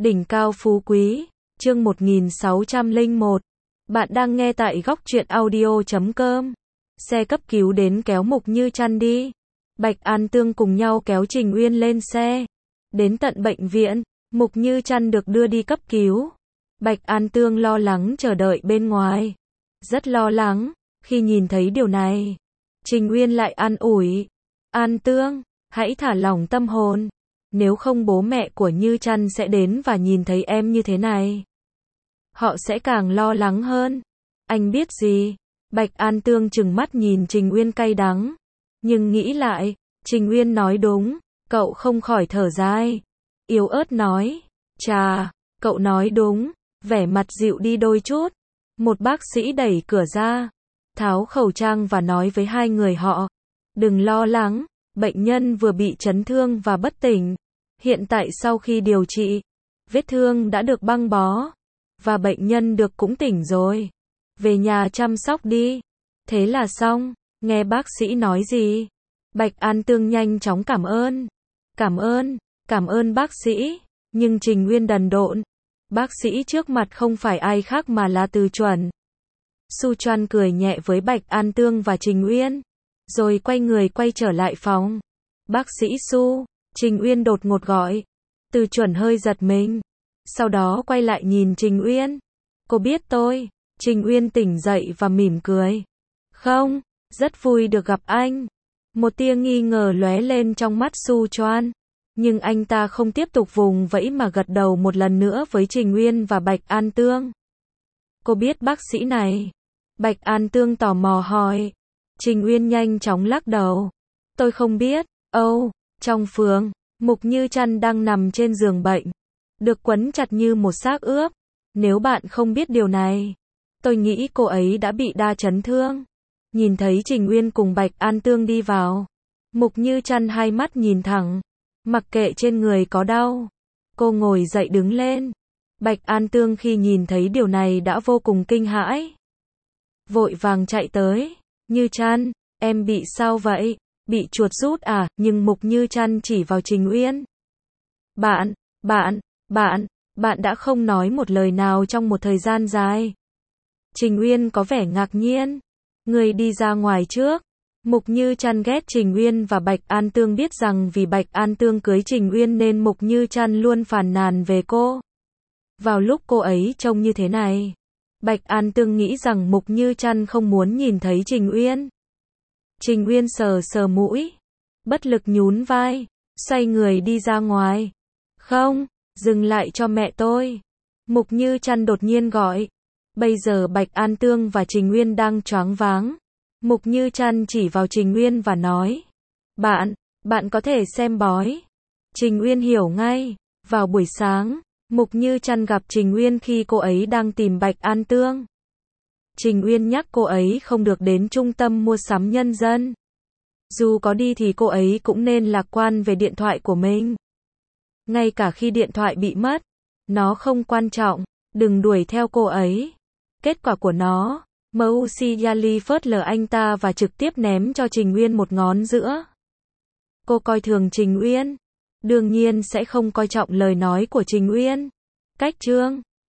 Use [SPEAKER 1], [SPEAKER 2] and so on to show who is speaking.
[SPEAKER 1] Đỉnh cao phú quý, chương 1601. Bạn đang nghe tại góc truyện audio.com. Xe cấp cứu đến kéo Mục Như Trăn đi. Bạch An Tương cùng nhau kéo Trình Uyên lên xe. Đến tận bệnh viện, Mục Như Trăn được đưa đi cấp cứu. Bạch An Tương lo lắng chờ đợi bên ngoài. Rất lo lắng, khi nhìn thấy điều này. Trình Uyên lại an ủi. An Tương, hãy thả lỏng tâm hồn. Nếu không bố mẹ của Như Trăn sẽ đến và nhìn thấy em như thế này. Họ sẽ càng lo lắng hơn. Anh biết gì? Bạch An Tương trừng mắt nhìn Trình Uyên cay đắng. Nhưng nghĩ lại, Trình Uyên nói đúng, cậu không khỏi thở dài. Yếu ớt nói, chà, cậu nói đúng, vẻ mặt dịu đi đôi chút. Một bác sĩ đẩy cửa ra, tháo khẩu trang và nói với hai người họ. Đừng lo lắng, bệnh nhân vừa bị chấn thương và bất tỉnh. Hiện tại sau khi điều trị, vết thương đã được băng bó, và bệnh nhân được cũng tỉnh rồi. Về nhà chăm sóc đi. Thế là xong, nghe bác sĩ nói gì? Bạch An Tương nhanh chóng cảm ơn. Cảm ơn bác sĩ. Nhưng Trình Uyên đần độn. Bác sĩ trước mặt không phải ai khác mà là Từ Chuẩn. Su Choan cười nhẹ với Bạch An Tương và Trình Uyên. Rồi quay người quay trở lại phòng. Bác sĩ Su, Trình Uyên đột ngột gọi. Từ Chuẩn hơi giật mình. Sau đó quay lại nhìn Trình Uyên. Cô biết tôi. Trình Uyên tỉnh dậy và mỉm cười. Không, rất vui được gặp anh. Một tia nghi ngờ lóe lên trong mắt Su Choan. Nhưng anh ta không tiếp tục vùng vẫy mà gật đầu một lần nữa với Trình Uyên và Bạch An Tương. Cô biết bác sĩ này? Bạch An Tương tò mò hỏi. Trình Uyên nhanh chóng lắc đầu. Tôi không biết. Trong phường, Mục Như Trăn đang nằm trên giường bệnh. Được quấn chặt như một xác ướp. Nếu bạn không biết điều này, tôi nghĩ cô ấy đã bị đa chấn thương. Nhìn thấy Trình Uyên cùng Bạch An Tương đi vào. Mục Như Trăn hai mắt nhìn thẳng. Mặc kệ trên người có đau. Cô ngồi dậy đứng lên. Bạch An Tương khi nhìn thấy điều này đã vô cùng kinh hãi. Vội vàng chạy tới. Như Trăn, em bị sao vậy? Bị chuột rút à? Nhưng Mục Như Trăn chỉ vào Trình Uyên. Bạn đã không nói một lời nào trong một thời gian dài. Trình Uyên có vẻ ngạc nhiên. Người đi ra ngoài trước. Mục Như Trăn ghét Trình Uyên và Bạch An Tương biết rằng vì Bạch An Tương cưới Trình Uyên nên Mục Như Trăn luôn phàn nàn về cô. Vào lúc cô ấy trông như thế này, Bạch An Tương nghĩ rằng Mục Như Trăn không muốn nhìn thấy Trình Uyên. Trình Uyên sờ sờ mũi, bất lực nhún vai, xoay người đi ra ngoài. Không, dừng lại cho mẹ tôi. Mục Như Trăn đột nhiên gọi. Bây giờ Bạch An Tương và Trình Uyên đang choáng váng. Mục Như Trăn chỉ vào Trình Uyên và nói. Bạn có thể xem bói. Trình Uyên hiểu ngay. Vào buổi sáng, Mục Như Trăn gặp Trình Uyên khi cô ấy đang tìm Bạch An Tương. Trình Uyên nhắc cô ấy không được đến trung tâm mua sắm nhân dân. Dù có đi thì cô ấy cũng nên lạc quan về điện thoại của mình. Ngay cả khi điện thoại bị mất, nó không quan trọng, đừng đuổi theo cô ấy. Kết quả của nó, Musyali phớt lờ anh ta và trực tiếp ném cho Trình Uyên một ngón giữa. Cô coi thường Trình Uyên, đương nhiên sẽ không coi trọng lời nói của Trình Uyên. Cách chương